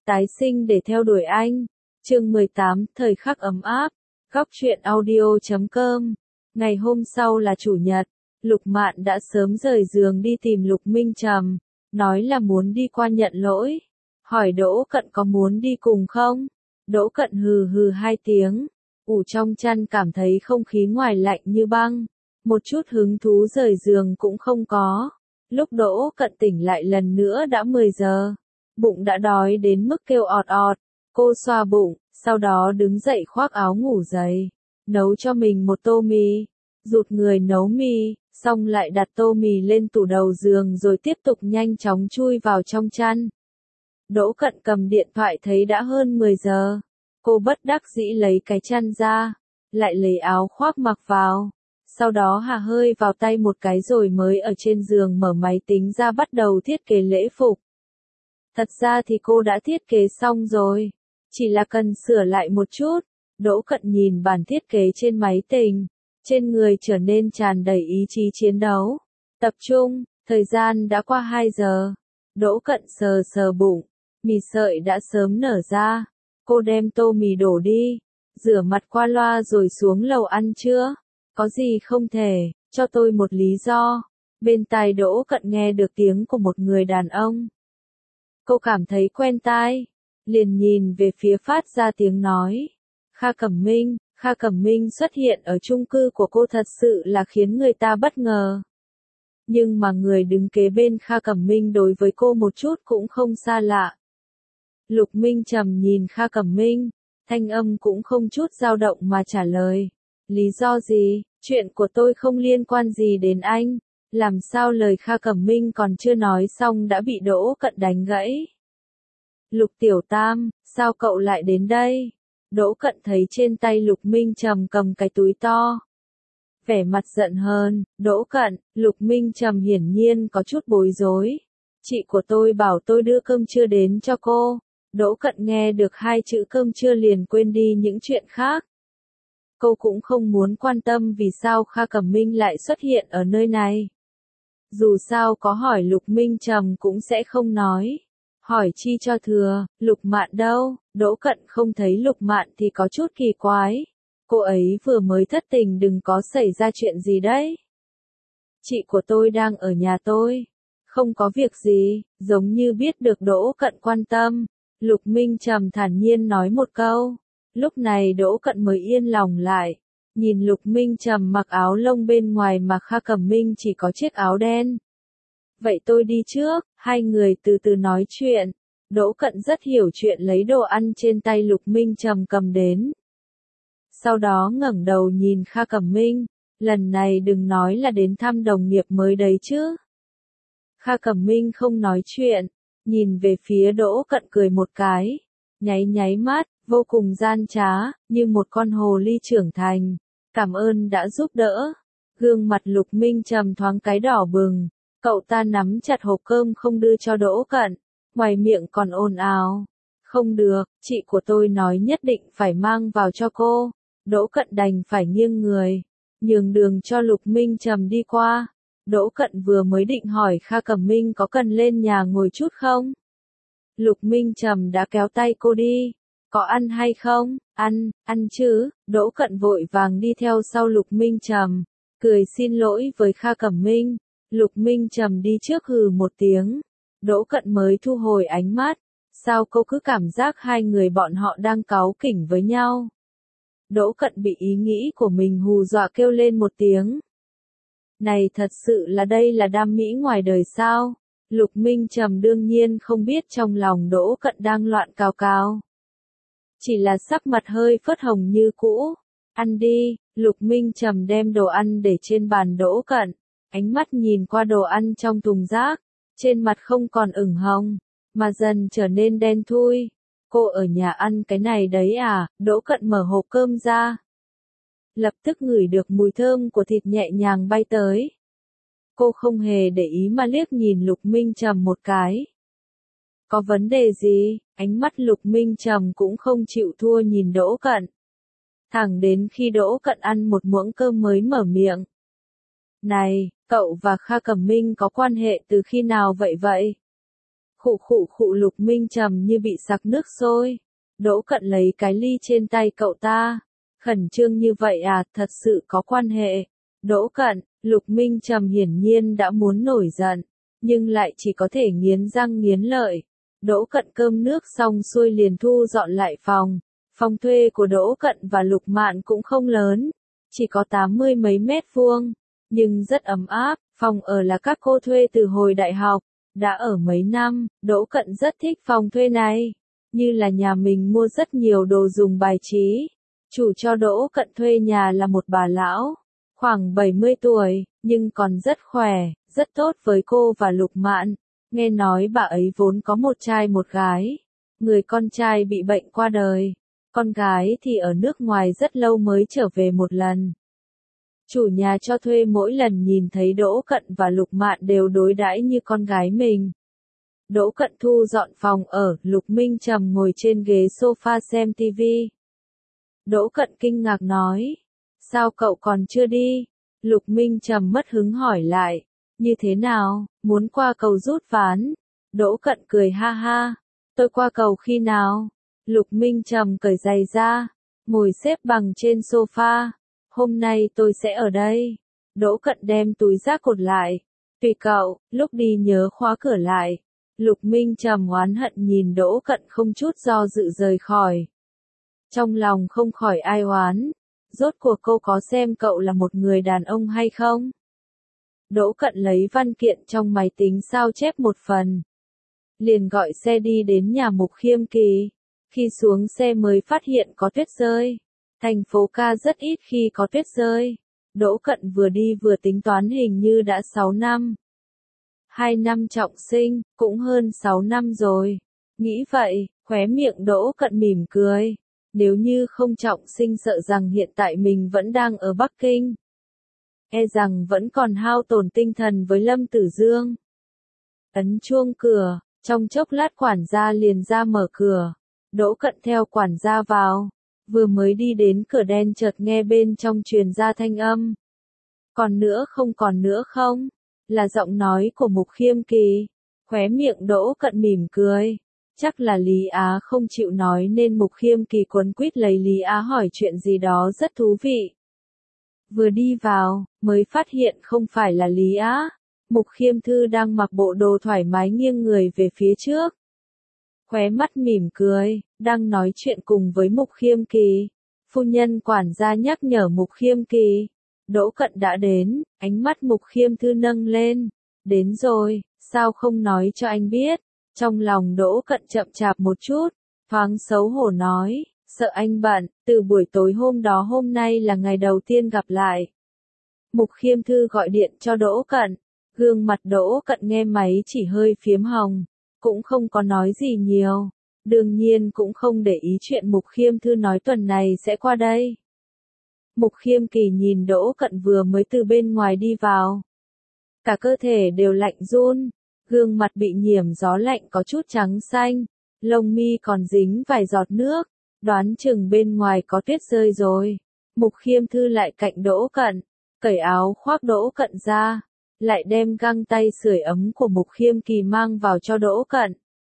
Tái sinh để theo đuổi anh. Chương 18, thời khắc ấm áp. Góc truyện audio.com. Ngày hôm sau là chủ nhật, Lục Mạn đã sớm rời giường đi tìm Lục Minh Trầm, nói là muốn đi qua nhận lỗi. Hỏi Đỗ Cận có muốn đi cùng không? Đỗ Cận hừ hừ 2 tiếng, ủ trong chăn cảm thấy không khí ngoài lạnh như băng, một chút hứng thú rời giường cũng không có. Lúc Đỗ Cận tỉnh lại lần nữa đã 10 giờ, bụng đã đói đến mức kêu ọt ọt. Cô xoa bụng, sau đó đứng dậy khoác áo ngủ dày, nấu cho mình một tô mì, rụt người nấu mì, xong lại đặt tô mì lên tủ đầu giường rồi tiếp tục nhanh chóng chui vào trong chăn. Đỗ Cận cầm điện thoại thấy đã hơn 10 giờ, cô bất đắc dĩ lấy cái chăn ra, lại lấy áo khoác mặc vào, sau đó hà hơi vào tay một cái rồi mới ở trên giường mở máy tính ra bắt đầu thiết kế lễ phục. Thật ra thì cô đã thiết kế xong rồi, chỉ là cần sửa lại một chút. Đỗ Cận nhìn bản thiết kế trên máy tính, trên người trở nên tràn đầy ý chí chiến đấu. Tập trung, thời gian đã qua 2 giờ. Đỗ Cận sờ sờ bụng, mì sợi đã sớm nở ra. Cô đem tô mì đổ đi, rửa mặt qua loa rồi xuống lầu ăn trưa. Có gì không thể, cho tôi một lý do. Bên tai Đỗ Cận nghe được tiếng của một người đàn ông. Cô cảm thấy quen tai, liền nhìn về phía phát ra tiếng nói. Kha Cẩm Minh xuất hiện ở chung cư của cô thật sự là khiến người ta bất ngờ. Nhưng mà người đứng kế bên Kha Cẩm Minh đối với cô một chút cũng không xa lạ. Lục Minh Trầm nhìn Kha Cẩm Minh, thanh âm cũng không chút dao động mà trả lời. Lý do gì? Chuyện của tôi không liên quan gì đến anh. Làm sao lời Kha Cẩm Minh còn chưa nói xong đã bị Đỗ Cận đánh gãy. Lục Tiểu Tam, sao cậu lại đến đây? Đỗ Cận thấy trên tay Lục Minh Trầm cầm cái túi to. Vẻ mặt giận hờn, Đỗ Cận, Lục Minh Trầm hiển nhiên có chút bối rối. Chị của tôi bảo tôi đưa cơm trưa đến cho cô. Đỗ Cận nghe được 2 chữ cơm trưa liền quên đi những chuyện khác. Cô cũng không muốn quan tâm vì sao Kha Cẩm Minh lại xuất hiện ở nơi này. Dù sao có hỏi Lục Minh Trầm cũng sẽ không nói. Hỏi chi cho thừa, Lục Mạn đâu? Đỗ Cận không thấy Lục Mạn thì có chút kỳ quái. Cô ấy vừa mới thất tình, đừng có xảy ra chuyện gì đấy. Chị của tôi đang ở nhà tôi. Không có việc gì, giống như biết được Đỗ Cận quan tâm. Lục Minh Trầm thản nhiên nói một câu. Lúc này Đỗ Cận mới yên lòng lại. Nhìn Lục Minh Trầm mặc áo lông bên ngoài mà Kha Cẩm Minh chỉ có chiếc áo đen. Vậy tôi đi trước, 2 người từ từ nói chuyện. Đỗ Cận rất hiểu chuyện lấy đồ ăn trên tay Lục Minh Trầm cầm đến. Sau đó ngẩng đầu nhìn Kha Cẩm Minh, lần này đừng nói là đến thăm đồng nghiệp mới đấy chứ. Kha Cẩm Minh không nói chuyện, nhìn về phía Đỗ Cận cười một cái, nháy mắt, vô cùng gian trá, như một con hồ ly trưởng thành. Cảm ơn đã giúp đỡ. Gương mặt Lục Minh Trầm thoáng cái đỏ bừng. Cậu ta nắm chặt hộp cơm không đưa cho Đỗ Cận, ngoài miệng còn ồn ào. Không được, chị của tôi nói nhất định phải mang vào cho cô. Đỗ Cận đành phải nghiêng người, nhường đường cho Lục Minh Trầm đi qua. Đỗ Cận vừa mới định hỏi Kha Cẩm Minh có cần lên nhà ngồi chút không? Lục Minh Trầm đã kéo tay cô đi. Có ăn hay không? Ăn chứ. Đỗ Cận vội vàng đi theo sau Lục Minh Trầm, cười xin lỗi với Kha Cẩm Minh. Lục Minh Trầm đi trước hừ một tiếng. Đỗ Cận mới thu hồi ánh mắt. Sao cô cứ cảm giác 2 người bọn họ đang cáu kỉnh với nhau? Đỗ Cận bị ý nghĩ của mình hù dọa kêu lên một tiếng. Này thật sự là đây là đam mỹ ngoài đời sao? Lục Minh Trầm đương nhiên không biết trong lòng Đỗ Cận đang loạn cào cào. Chỉ là sắc mặt hơi phớt hồng như cũ. Ăn đi. Lục Minh Trầm đem đồ ăn để trên bàn Đỗ Cận. Ánh mắt nhìn qua đồ ăn trong thùng rác, trên mặt không còn ửng hồng, mà dần trở nên đen thui. Cô ở nhà ăn cái này đấy à? Đỗ Cận mở hộp cơm ra. Lập tức ngửi được mùi thơm của thịt nhẹ nhàng bay tới. Cô không hề để ý mà liếc nhìn Lục Minh Trầm một cái. Có vấn đề gì? Ánh mắt Lục Minh Trầm cũng không chịu thua nhìn Đỗ Cận. Thẳng đến khi Đỗ Cận ăn một muỗng cơm mới mở miệng. Này, cậu và Kha Cẩm Minh có quan hệ từ khi nào vậy? Khụ khụ khụ Lục Minh Trầm như bị sặc nước sôi. Đỗ Cận lấy cái ly trên tay cậu ta. Khẩn trương như vậy à, thật sự có quan hệ. Đỗ Cận, Lục Minh Trầm hiển nhiên đã muốn nổi giận, nhưng lại chỉ có thể nghiến răng nghiến lợi. Đỗ Cận cơm nước xong xuôi liền thu dọn lại phòng. Phòng thuê của Đỗ Cận và Lục Mạn cũng không lớn, chỉ có 80 mấy mét vuông, nhưng rất ấm áp. Phòng ở là các cô thuê từ hồi đại học, đã ở mấy năm. Đỗ Cận rất thích phòng thuê này, như là nhà mình mua rất nhiều đồ dùng bài trí. Chủ cho Đỗ Cận thuê nhà là một bà lão, khoảng 70 tuổi, nhưng còn rất khỏe, rất tốt với cô và Lục Mạn. Nghe nói bà ấy vốn có một trai một gái, người con trai bị bệnh qua đời, con gái thì ở nước ngoài rất lâu mới trở về một lần. Chủ nhà cho thuê mỗi lần nhìn thấy Đỗ Cận và Lục Mạn đều đối đãi như con gái mình. Đỗ Cận thu dọn phòng ở, Lục Minh Trầm ngồi trên ghế sofa xem tivi. Đỗ Cận kinh ngạc nói, sao cậu còn chưa đi? Lục Minh Trầm mất hứng hỏi lại, như thế nào, muốn qua cầu rút ván? Đỗ Cận cười ha ha, tôi qua cầu khi nào? Lục Minh Trầm cởi giày ra, ngồi xếp bằng trên sofa. Hôm nay tôi sẽ ở đây. Đỗ Cận đem túi rác cột lại. Tùy cậu, lúc đi nhớ khóa cửa lại. Lục Minh Trầm oán hận nhìn Đỗ Cận không chút do dự rời khỏi. Trong lòng không khỏi ai oán. Rốt cuộc cô có xem cậu là một người đàn ông hay không? Đỗ Cận lấy văn kiện trong máy tính sao chép một phần. Liền gọi xe đi đến nhà Mục Khiêm Kỳ. Khi xuống xe mới phát hiện có tuyết rơi. Thành phố ca rất ít khi có tuyết rơi. Đỗ Cận vừa đi vừa tính toán hình như đã 6 năm. 2 năm trọng sinh, cũng hơn 6 năm rồi. Nghĩ vậy, khóe miệng Đỗ Cận mỉm cười. Nếu như không trọng sinh sợ rằng hiện tại mình vẫn đang ở Bắc Kinh. E rằng vẫn còn hao tổn tinh thần với Lâm Tử Dương. Ấn chuông cửa, trong chốc lát quản gia liền ra mở cửa. Đỗ Cận theo quản gia vào. Vừa mới đi đến cửa đen chợt nghe bên trong truyền ra thanh âm. Còn nữa không? Là giọng nói của Mục Khiêm Kỳ. Khóe miệng Đỗ Cận mỉm cười. Chắc là Lý Á không chịu nói nên Mục Khiêm Kỳ cuốn quýt lấy Lý Á hỏi chuyện gì đó rất thú vị. Vừa đi vào, mới phát hiện không phải là Lý Á. Mục Khiêm Thư đang mặc bộ đồ thoải mái nghiêng người về phía trước. Khóe mắt mỉm cười, đang nói chuyện cùng với Mục Khiêm Kỳ. Phu nhân quản gia nhắc nhở Mục Khiêm Kỳ. Đỗ Cận đã đến, ánh mắt Mục Khiêm Thư nâng lên. Đến rồi, sao không nói cho anh biết? Trong lòng Đỗ Cận chậm chạp một chút, thoáng xấu hổ nói, sợ anh bận, từ buổi tối hôm nay là ngày đầu tiên gặp lại. Mục Khiêm Thư gọi điện cho Đỗ Cận, gương mặt Đỗ Cận nghe máy chỉ hơi phiếm hồng, cũng không có nói gì nhiều, đương nhiên cũng không để ý chuyện Mục Khiêm Thư nói tuần này sẽ qua đây. Mục Khiêm Kỳ nhìn Đỗ Cận vừa mới từ bên ngoài đi vào. Cả cơ thể đều lạnh run, gương mặt bị nhiễm gió lạnh có chút trắng xanh, lông mi còn dính vài giọt nước, đoán chừng bên ngoài có tuyết rơi rồi. Mục Khiêm Thư lại cạnh Đỗ Cận, cởi áo khoác Đỗ Cận ra, lại đem găng tay sưởi ấm của Mục Khiêm Kỳ mang vào cho Đỗ Cận.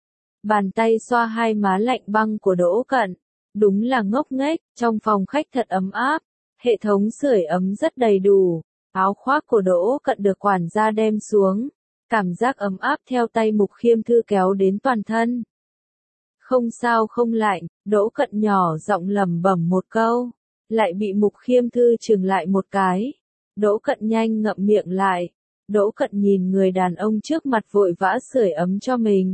Bàn tay xoa hai má lạnh băng của Đỗ Cận, đúng là ngốc nghếch, trong phòng khách thật ấm áp, hệ thống sưởi ấm rất đầy đủ, áo khoác của Đỗ Cận được quản gia đem xuống, cảm giác ấm áp theo tay Mục Khiêm Thư kéo đến toàn thân. Không sao không lạnh, Đỗ Cận nhỏ giọng lẩm bẩm một câu, lại bị Mục Khiêm Thư chừng lại một cái. Đỗ Cận nhanh ngậm miệng lại. Đỗ Cận nhìn người đàn ông trước mặt vội vã sưởi ấm cho mình.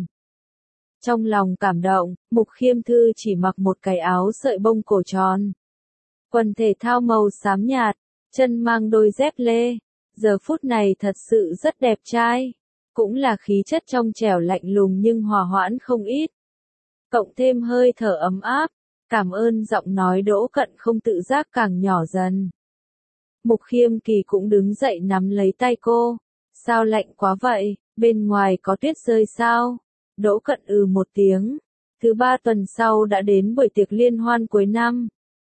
Trong lòng cảm động, Mục Khiêm Thư chỉ mặc một cái áo sợi bông cổ tròn. Quần thể thao màu xám nhạt, chân mang đôi dép lê. Giờ phút này thật sự rất đẹp trai. Cũng là khí chất trong trẻo lạnh lùng nhưng hòa hoãn không ít. Cộng thêm hơi thở ấm áp, cảm ơn giọng nói Đỗ Cận không tự giác càng nhỏ dần. Mục Khiêm Kỳ cũng đứng dậy nắm lấy tay cô. Sao lạnh quá vậy, bên ngoài có tuyết rơi sao? Đỗ Cận một tiếng. Thứ 3 tuần sau đã đến buổi tiệc liên hoan cuối năm.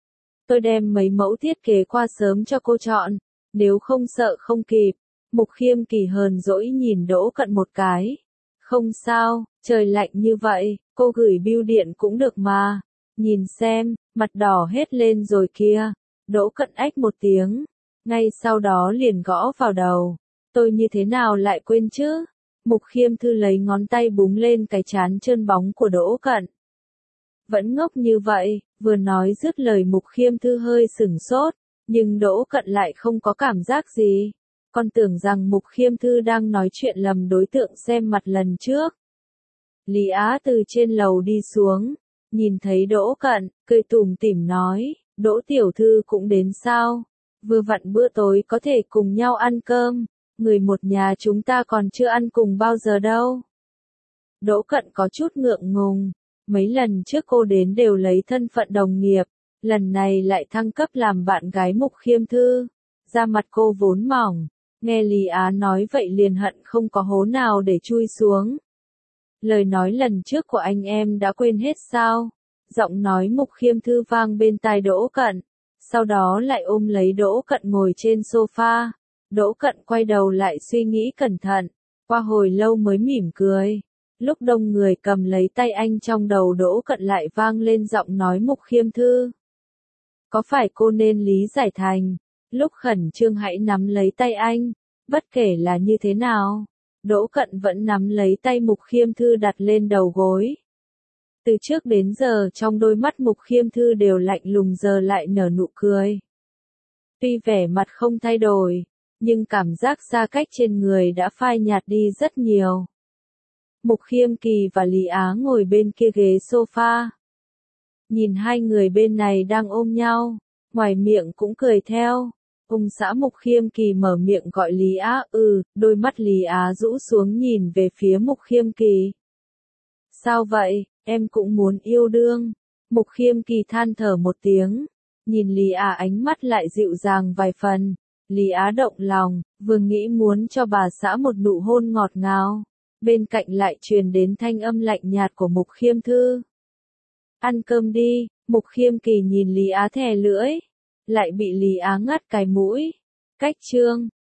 Tôi đem mấy mẫu thiết kế qua sớm cho cô chọn, nếu không sợ không kịp. Mục Khiêm Kỳ hờn dỗi nhìn Đỗ Cận một cái. Không sao, trời lạnh như vậy, cô gửi bưu điện cũng được mà. Nhìn xem, mặt đỏ hết lên rồi kia. Đỗ Cận ách một tiếng, ngay sau đó liền gõ vào đầu. Tôi như thế nào lại quên chứ? Mục Khiêm Thư lấy ngón tay búng lên cái trán trơn bóng của Đỗ Cận. Vẫn ngốc như vậy, vừa nói dứt lời Mục Khiêm Thư hơi sửng sốt, nhưng Đỗ Cận lại không có cảm giác gì. Con tưởng rằng Mục Khiêm Thư đang nói chuyện lầm đối tượng xem mặt lần trước. Lý Á từ trên lầu đi xuống, nhìn thấy Đỗ Cận, cười tủm tỉm nói, Đỗ tiểu thư cũng đến sao? Vừa vặn bữa tối có thể cùng nhau ăn cơm, người một nhà chúng ta còn chưa ăn cùng bao giờ đâu. Đỗ Cận có chút ngượng ngùng, mấy lần trước cô đến đều lấy thân phận đồng nghiệp, lần này lại thăng cấp làm bạn gái Mục Khiêm Thư. Da mặt cô vốn mỏng, nghe Lý Á nói vậy liền hận không có hố nào để chui xuống. Lời nói lần trước của anh em đã quên hết sao? Giọng nói Mục Khiêm Thư vang bên tai Đỗ Cận, sau đó lại ôm lấy Đỗ Cận ngồi trên sofa. Đỗ Cận quay đầu lại suy nghĩ cẩn thận, qua hồi lâu mới mỉm cười. Lúc đông người cầm lấy tay anh trong đầu Đỗ Cận lại vang lên giọng nói Mục Khiêm Thư. Có phải cô nên lý giải thành, lúc khẩn trương hãy nắm lấy tay anh, bất kể là như thế nào. Đỗ Cận vẫn nắm lấy tay Mục Khiêm Thư đặt lên đầu gối. Từ trước đến giờ trong đôi mắt Mục Khiêm Thư đều lạnh lùng giờ lại nở nụ cười. Tuy vẻ mặt không thay đổi, nhưng cảm giác xa cách trên người đã phai nhạt đi rất nhiều. Mục Khiêm Kỳ và Lý Á ngồi bên kia ghế sofa. Nhìn hai người bên này đang ôm nhau, ngoài miệng cũng cười theo. Ông xã Mục Khiêm Kỳ mở miệng gọi Lý Á, đôi mắt Lý Á rũ xuống nhìn về phía Mục Khiêm Kỳ. Sao vậy, em cũng muốn yêu đương. Mục Khiêm Kỳ than thở một tiếng, nhìn Lý Á ánh mắt lại dịu dàng vài phần. Lý Á động lòng, vừa nghĩ muốn cho bà xã một nụ hôn ngọt ngào. Bên cạnh lại truyền đến thanh âm lạnh nhạt của Mục Khiêm Thư. Ăn cơm đi, Mục Khiêm Kỳ nhìn Lý Á thè lưỡi, lại bị Lý Á ngắt cái mũi. Cách chương